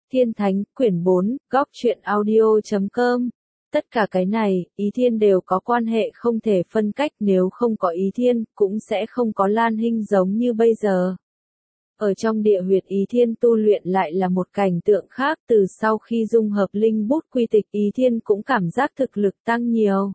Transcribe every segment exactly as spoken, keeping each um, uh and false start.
Thiên Thánh, quyển bốn, góc truyện audio chấm com. Tất cả cái này, Ý Thiên đều có quan hệ không thể phân cách, nếu không có Ý Thiên, cũng sẽ không có Lan Hinh giống như bây giờ. Ở trong địa huyệt Ý Thiên tu luyện lại là một cảnh tượng khác, từ sau khi dung hợp linh bút quy tịch Ý Thiên cũng cảm giác thực lực tăng nhiều.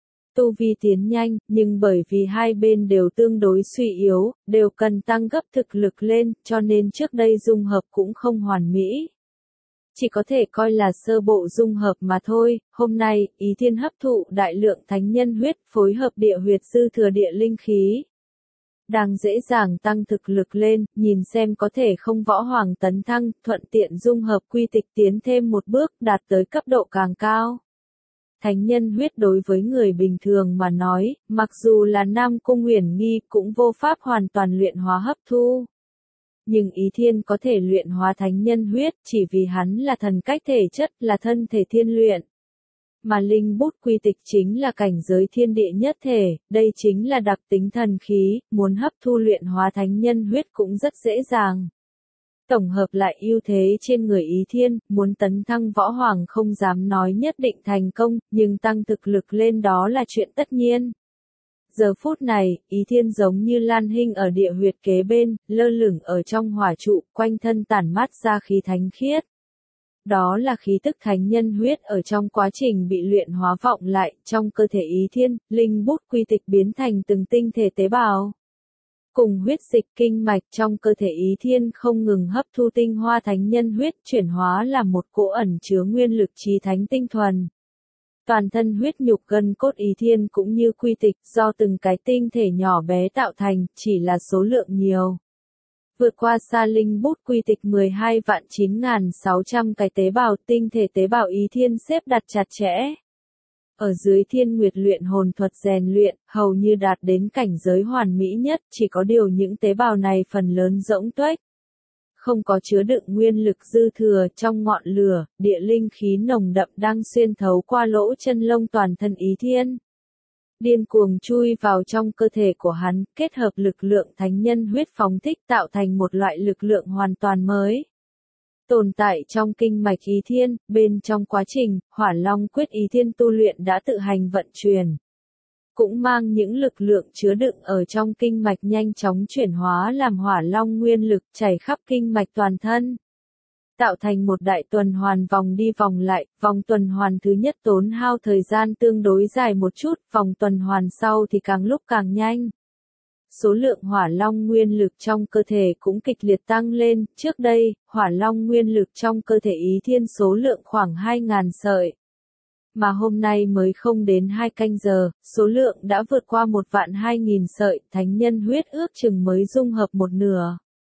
Tu vi tiến nhanh, nhưng bởi vì hai bên đều tương đối suy yếu, đều cần tăng gấp thực lực lên, cho nên trước đây dung hợp cũng không hoàn mỹ. Chỉ có thể coi là sơ bộ dung hợp mà thôi. Hôm nay, Ý Thiên hấp thụ đại lượng thánh nhân huyết, phối hợp địa huyệt dư thừa địa linh khí. Đang dễ dàng tăng thực lực lên, nhìn xem có thể không võ hoàng tấn thăng, thuận tiện dung hợp quy tịch tiến thêm một bước, đạt tới cấp độ càng cao. Thánh nhân huyết đối với người bình thường mà nói, mặc dù là Nam Cung Uyển Nghi cũng vô pháp hoàn toàn luyện hóa hấp thu. Nhưng Ý Thiên có thể luyện hóa thánh nhân huyết chỉ vì hắn là thần cách thể chất, là thân thể thiên luyện. Mà linh bút quy tịch chính là cảnh giới thiên địa nhất thể, đây chính là đặc tính thần khí, muốn hấp thu luyện hóa thánh nhân huyết cũng rất dễ dàng. Tổng hợp lại ưu thế trên người Ý Thiên, muốn tấn thăng võ hoàng không dám nói nhất định thành công, nhưng tăng thực lực lên đó là chuyện tất nhiên. Giờ phút này, Ý Thiên giống như Lan Hinh ở địa huyệt kế bên, lơ lửng ở trong hỏa trụ, quanh thân tản mát ra khí thánh khiết. Đó là khí tức thánh nhân huyết ở trong quá trình bị luyện hóa vọng lại, trong cơ thể Ý Thiên, linh bút quy tịch biến thành từng tinh thể tế bào. Cùng huyết dịch kinh mạch trong cơ thể Ý Thiên không ngừng hấp thu tinh hoa thánh nhân huyết, chuyển hóa làm một cỗ ẩn chứa nguyên lực chí thánh tinh thuần. Toàn thân huyết nhục gân cốt Ý Thiên cũng như quy tịch, do từng cái tinh thể nhỏ bé tạo thành, chỉ là số lượng nhiều. Vượt qua xa linh bút quy tịch mười hai vạn chín nghìn sáu trăm cái tế bào, tinh thể tế bào Ý Thiên xếp đặt chặt chẽ. Ở dưới Thiên Nguyệt luyện hồn thuật rèn luyện, hầu như đạt đến cảnh giới hoàn mỹ nhất, chỉ có điều những tế bào này phần lớn rỗng tuếch. Không có chứa đựng nguyên lực dư thừa, trong ngọn lửa, địa linh khí nồng đậm đang xuyên thấu qua lỗ chân lông toàn thân Ý Thiên. Điên cuồng chui vào trong cơ thể của hắn, kết hợp lực lượng thánh nhân huyết phóng thích tạo thành một loại lực lượng hoàn toàn mới. Tồn tại trong kinh mạch Ý Thiên, bên trong quá trình, Hỏa Long quyết Ý Thiên tu luyện đã tự hành vận chuyển. Cũng mang những lực lượng chứa đựng ở trong kinh mạch nhanh chóng chuyển hóa làm Hỏa Long nguyên lực chảy khắp kinh mạch toàn thân. Tạo thành một đại tuần hoàn vòng đi vòng lại, vòng tuần hoàn thứ nhất tốn hao thời gian tương đối dài một chút, vòng tuần hoàn sau thì càng lúc càng nhanh. Số lượng hỏa long nguyên lực trong cơ thể cũng kịch liệt tăng lên, trước đây, hỏa long nguyên lực trong cơ thể Ý Thiên số lượng khoảng hai nghìn sợi. Mà hôm nay mới không đến hai canh giờ, số lượng đã vượt qua một vạn hai nghìn sợi, thánh nhân huyết ước chừng mới dung hợp một nửa.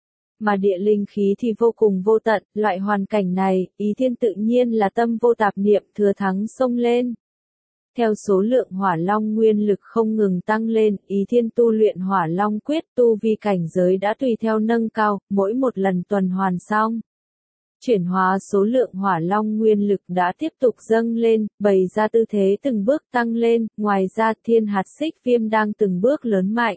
Mà địa linh khí thì vô cùng vô tận, loại hoàn cảnh này, Ý Thiên tự nhiên là tâm vô tạp niệm thừa thắng xông lên. Theo số lượng hỏa long nguyên lực không ngừng tăng lên, Ý Thiên tu luyện hỏa long quyết, tu vi cảnh giới đã tùy theo nâng cao, mỗi một lần tuần hoàn xong. Chuyển hóa số lượng hỏa long nguyên lực đã tiếp tục dâng lên, bày ra tư thế từng bước tăng lên, ngoài ra thiên hạt xích viêm đang từng bước lớn mạnh.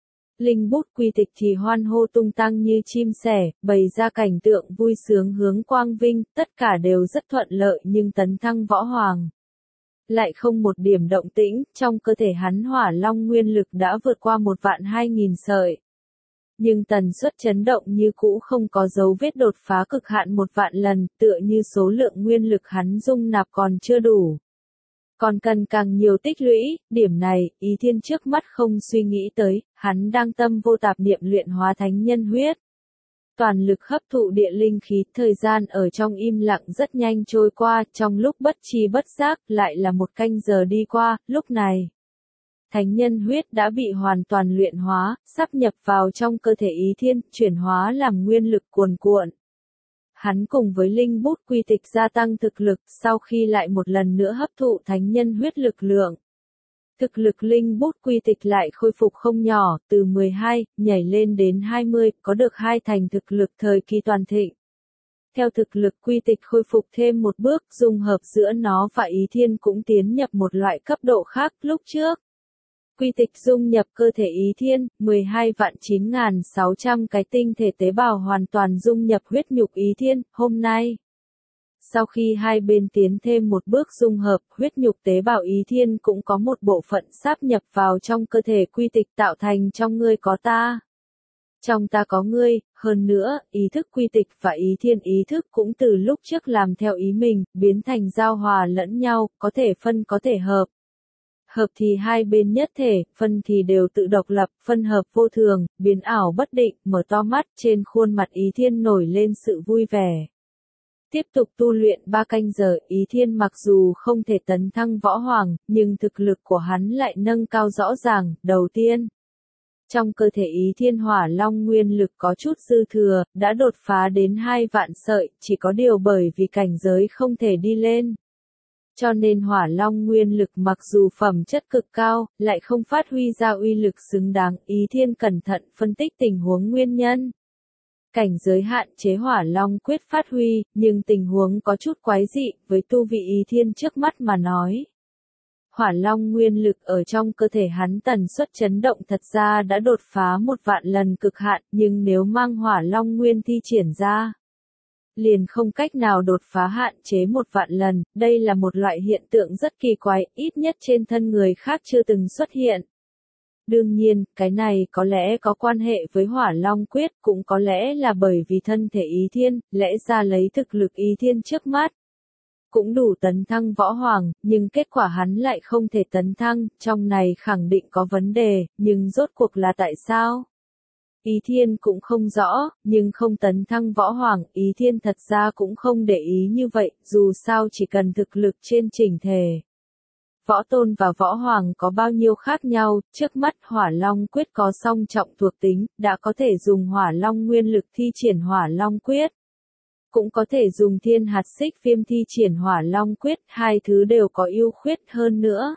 Linh bút quy tịch thì hoan hô tung tăng như chim sẻ, bày ra cảnh tượng vui sướng hướng quang vinh, tất cả đều rất thuận lợi nhưng tấn thăng võ hoàng. Lại không một điểm động tĩnh, trong cơ thể hắn hỏa long nguyên lực đã vượt qua một vạn hai nghìn sợi. Nhưng tần suất chấn động như cũ không có dấu vết đột phá cực hạn một vạn lần, tựa như số lượng nguyên lực hắn dung nạp còn chưa đủ. Còn cần càng nhiều tích lũy, điểm này, Ý Thiên trước mắt không suy nghĩ tới, hắn đang tâm vô tạp niệm luyện hóa thánh nhân huyết. Toàn lực hấp thụ địa linh khí, thời gian ở trong im lặng rất nhanh trôi qua, trong lúc bất tri bất giác, lại là một canh giờ đi qua, lúc này. Thánh nhân huyết đã bị hoàn toàn luyện hóa, sắp nhập vào trong cơ thể Ý Thiên, chuyển hóa làm nguyên lực cuồn cuộn. Hắn cùng với linh bút quy tịch gia tăng thực lực, sau khi lại một lần nữa hấp thụ thánh nhân huyết lực lượng. Thực lực linh bút quy tịch lại khôi phục không nhỏ, từ mười hai, nhảy lên đến hai mươi, có được hai thành thực lực thời kỳ toàn thịnh. Theo thực lực quy tịch khôi phục thêm một bước, dung hợp giữa nó và Ý Thiên cũng tiến nhập một loại cấp độ khác lúc trước. Quy tịch dung nhập cơ thể Ý Thiên, mười hai vạn chín nghìn sáu trăm cái tinh thể tế bào hoàn toàn dung nhập huyết nhục Ý Thiên, hôm nay. Sau khi hai bên tiến thêm một bước dung hợp, huyết nhục tế bào Ý Thiên cũng có một bộ phận sáp nhập vào trong cơ thể quy tịch tạo thành trong ngươi có ta. Trong ta có ngươi, hơn nữa, ý thức quy tịch và Ý Thiên ý thức cũng từ lúc trước làm theo ý mình, biến thành giao hòa lẫn nhau, có thể phân có thể hợp. Hợp thì hai bên nhất thể, phân thì đều tự độc lập, phân hợp vô thường, biến ảo bất định, mở to mắt, trên khuôn mặt Ý Thiên nổi lên sự vui vẻ. Tiếp tục tu luyện ba canh giờ, Ý Thiên mặc dù không thể tấn thăng võ hoàng, nhưng thực lực của hắn lại nâng cao rõ ràng. Đầu tiên, trong cơ thể Ý Thiên hỏa long nguyên lực có chút dư thừa, đã đột phá đến hai vạn sợi, chỉ có điều bởi vì cảnh giới không thể đi lên. Cho nên hỏa long nguyên lực mặc dù phẩm chất cực cao, lại không phát huy ra uy lực xứng đáng. Ý Thiên cẩn thận phân tích tình huống nguyên nhân. Cảnh giới hạn chế hỏa long quyết phát huy, nhưng tình huống có chút quái dị, với tu vị Ý Thiên trước mắt mà nói. Hỏa long nguyên lực ở trong cơ thể hắn tần suất chấn động thật ra đã đột phá một vạn lần cực hạn, nhưng nếu mang hỏa long nguyên thi triển ra, liền không cách nào đột phá hạn chế một vạn lần. Đây là một loại hiện tượng rất kỳ quái, ít nhất trên thân người khác chưa từng xuất hiện. Đương nhiên, cái này có lẽ có quan hệ với hỏa long quyết, cũng có lẽ là bởi vì thân thể Ý Thiên, lẽ ra lấy thực lực Ý Thiên trước mắt cũng đủ tấn thăng võ hoàng, nhưng kết quả hắn lại không thể tấn thăng, trong này khẳng định có vấn đề, nhưng rốt cuộc là tại sao? Ý Thiên cũng không rõ, nhưng không tấn thăng võ hoàng, Ý Thiên thật ra cũng không để ý như vậy, dù sao chỉ cần thực lực trên chỉnh thể. Võ tôn và võ hoàng có bao nhiêu khác nhau, trước mắt hỏa long quyết có song trọng thuộc tính, đã có thể dùng hỏa long nguyên lực thi triển hỏa long quyết. Cũng có thể dùng thiên hạt xích viêm thi triển hỏa long quyết, hai thứ đều có ưu khuyết hơn nữa.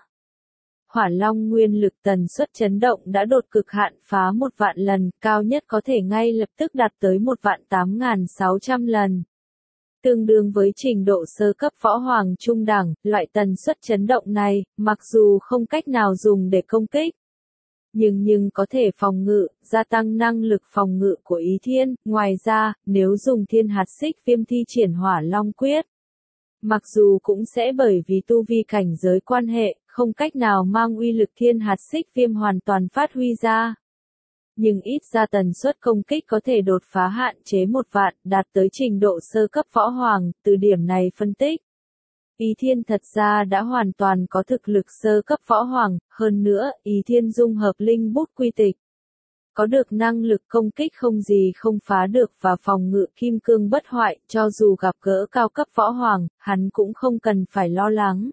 Hỏa long nguyên lực tần suất chấn động đã đột cực hạn phá một vạn lần, cao nhất có thể ngay lập tức đạt tới một vạn tám nghìn sáu trăm lần. Tương đương với trình độ sơ cấp võ hoàng trung đẳng, loại tần suất chấn động này, mặc dù không cách nào dùng để công kích. Nhưng nhưng có thể phòng ngự, gia tăng năng lực phòng ngự của Ý Thiên, ngoài ra, nếu dùng thiên hạt xích viêm thi triển hỏa long quyết. Mặc dù cũng sẽ bởi vì tu vi cảnh giới quan hệ, không cách nào mang uy lực thiên hạt xích viêm hoàn toàn phát huy ra. Nhưng ít ra tần suất công kích có thể đột phá hạn chế một vạn, đạt tới trình độ sơ cấp võ hoàng, từ điểm này phân tích. Ý Thiên thật ra đã hoàn toàn có thực lực sơ cấp võ hoàng, hơn nữa, Ý Thiên dung hợp linh bút quy tịch. Có được năng lực công kích không gì không phá được và phòng ngự kim cương bất hoại, cho dù gặp gỡ cao cấp võ hoàng, hắn cũng không cần phải lo lắng.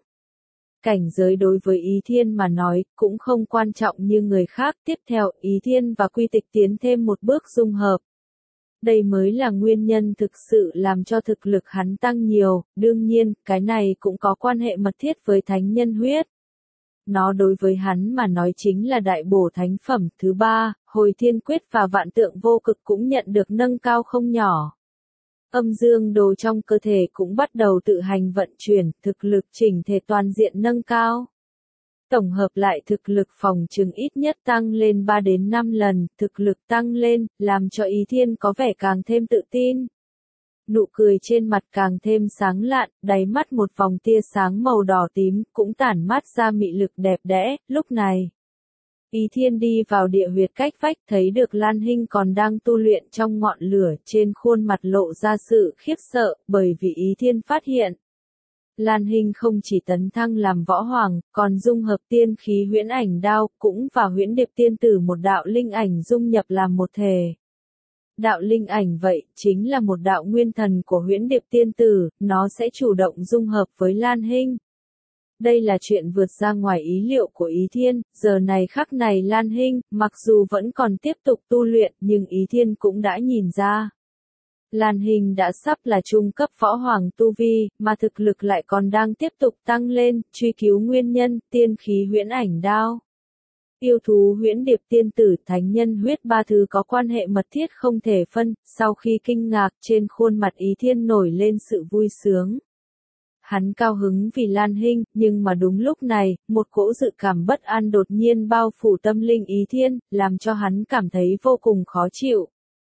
Cảnh giới đối với Ý Thiên mà nói, cũng không quan trọng như người khác. Tiếp theo, Ý Thiên và quy tịch tiến thêm một bước dung hợp. Đây mới là nguyên nhân thực sự làm cho thực lực hắn tăng nhiều, đương nhiên, cái này cũng có quan hệ mật thiết với thánh nhân huyết. Nó đối với hắn mà nói chính là đại bổ thánh phẩm. Thứ ba, hồi thiên quyết và vạn tượng vô cực cũng nhận được nâng cao không nhỏ. Âm dương đồ trong cơ thể cũng bắt đầu tự hành vận chuyển, thực lực chỉnh thể toàn diện nâng cao. Tổng hợp lại thực lực phòng trừng ít nhất tăng lên ba đến năm lần, thực lực tăng lên, làm cho Ý Thiên có vẻ càng thêm tự tin. Nụ cười trên mặt càng thêm sáng lạn, đáy mắt một vòng tia sáng màu đỏ tím, cũng tản mát ra mị lực đẹp đẽ. Lúc này, Ý Thiên đi vào địa huyệt cách vách, thấy được Lan Hinh còn đang tu luyện trong ngọn lửa, trên khuôn mặt lộ ra sự khiếp sợ, bởi vì Ý Thiên phát hiện. Lan Hinh không chỉ tấn thăng làm võ hoàng, còn dung hợp tiên khí huyễn ảnh đao, cũng và huyễn điệp tiên tử một đạo linh ảnh dung nhập làm một thể. Đạo linh ảnh vậy, chính là một đạo nguyên thần của huyễn điệp tiên tử, nó sẽ chủ động dung hợp với Lan Hinh. Đây là chuyện vượt ra ngoài ý liệu của Ý Thiên, giờ này khắc này Lan Hinh, mặc dù vẫn còn tiếp tục tu luyện, nhưng Ý Thiên cũng đã nhìn ra. Lan Hinh đã sắp là trung cấp võ hoàng tu vi, mà thực lực lại còn đang tiếp tục tăng lên, truy cứu nguyên nhân, tiên khí huyễn ảnh đao. Yêu thú huyễn điệp tiên tử, thánh nhân huyết, ba thứ có quan hệ mật thiết không thể phân. Sau khi kinh ngạc, trên khuôn mặt Ý Thiên nổi lên sự vui sướng. Hắn cao hứng vì Lan Hinh, nhưng mà đúng lúc này, một cỗ dự cảm bất an đột nhiên bao phủ tâm linh Ý Thiên, làm cho hắn cảm thấy vô cùng khó chịu.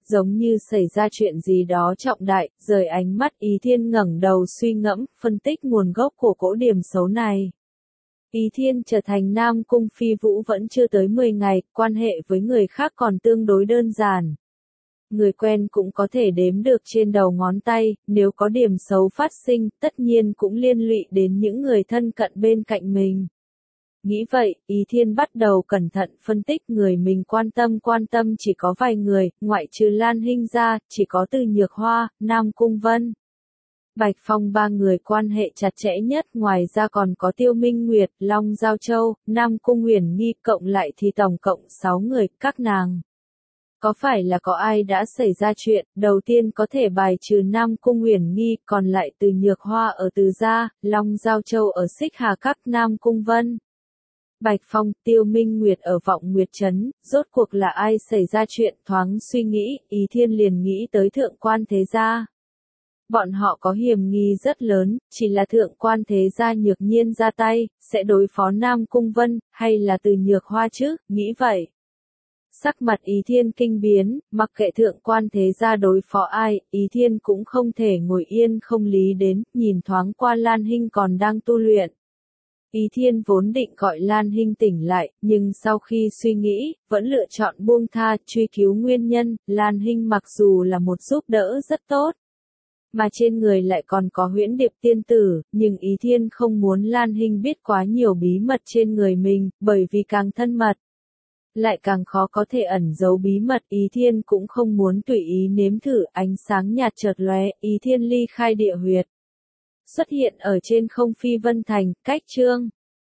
giống như xảy ra chuyện gì đó trọng đại, rời ánh mắt Ý Thiên ngẩng đầu suy ngẫm, phân tích nguồn gốc của cỗ điểm xấu này. Ý Thiên trở thành Nam Cung Phi Vũ vẫn chưa tới mười ngày, quan hệ với người khác còn tương đối đơn giản. Người quen cũng có thể đếm được trên đầu ngón tay, nếu có điểm xấu phát sinh, tất nhiên cũng liên lụy đến những người thân cận bên cạnh mình. Nghĩ vậy, Ý Thiên bắt đầu cẩn thận phân tích người mình quan tâm quan tâm chỉ có vài người, ngoại trừ Lan Hinh ra, chỉ có Từ Nhược Hoa, Nam Cung Vân. Bạch Phong ba người quan hệ chặt chẽ nhất, ngoài ra còn có Tiêu Minh Nguyệt, Long Giao Châu, Nam Cung Uyển Nghi, cộng lại thì tổng cộng sáu người, các nàng. Có phải là có ai đã xảy ra chuyện, đầu tiên có thể bài trừ Nam Cung Uyển Nghi, còn lại Từ Nhược Hoa ở Từ Gia, Long Giao Châu ở Xích Hà Các, Nam Cung Vân. Bạch Phong, Tiêu Minh Nguyệt ở Vọng Nguyệt Trấn, rốt cuộc là ai xảy ra chuyện, thoáng suy nghĩ, Ý Thiên liền nghĩ tới Thượng Quan Thế Gia. Bọn họ có hiểm nghi rất lớn, chỉ là Thượng Quan Thế Gia Nhược Nhiên ra tay, sẽ đối phó Nam Cung Vân, hay là Từ Nhược Hoa chứ, nghĩ vậy. Sắc mặt Ý Thiên kinh biến, mặc kệ Thượng Quan Thế Gia đối phó ai, Ý Thiên cũng không thể ngồi yên không lý đến, nhìn thoáng qua Lan Hinh còn đang tu luyện. Ý Thiên vốn định gọi Lan Hinh tỉnh lại, nhưng sau khi suy nghĩ, vẫn lựa chọn buông tha, truy cứu nguyên nhân. Lan Hinh mặc dù là một giúp đỡ rất tốt, mà trên người lại còn có Huyễn Điệp tiên tử, nhưng Ý Thiên không muốn Lan Hinh biết quá nhiều bí mật trên người mình, bởi vì càng thân mật, lại càng khó có thể ẩn giấu bí mật. Ý Thiên cũng không muốn tùy ý nếm thử. Ánh sáng nhạt chợt lóe, Ý Thiên ly khai địa huyệt, xuất hiện ở trên không Phi Vân Thành, cách chương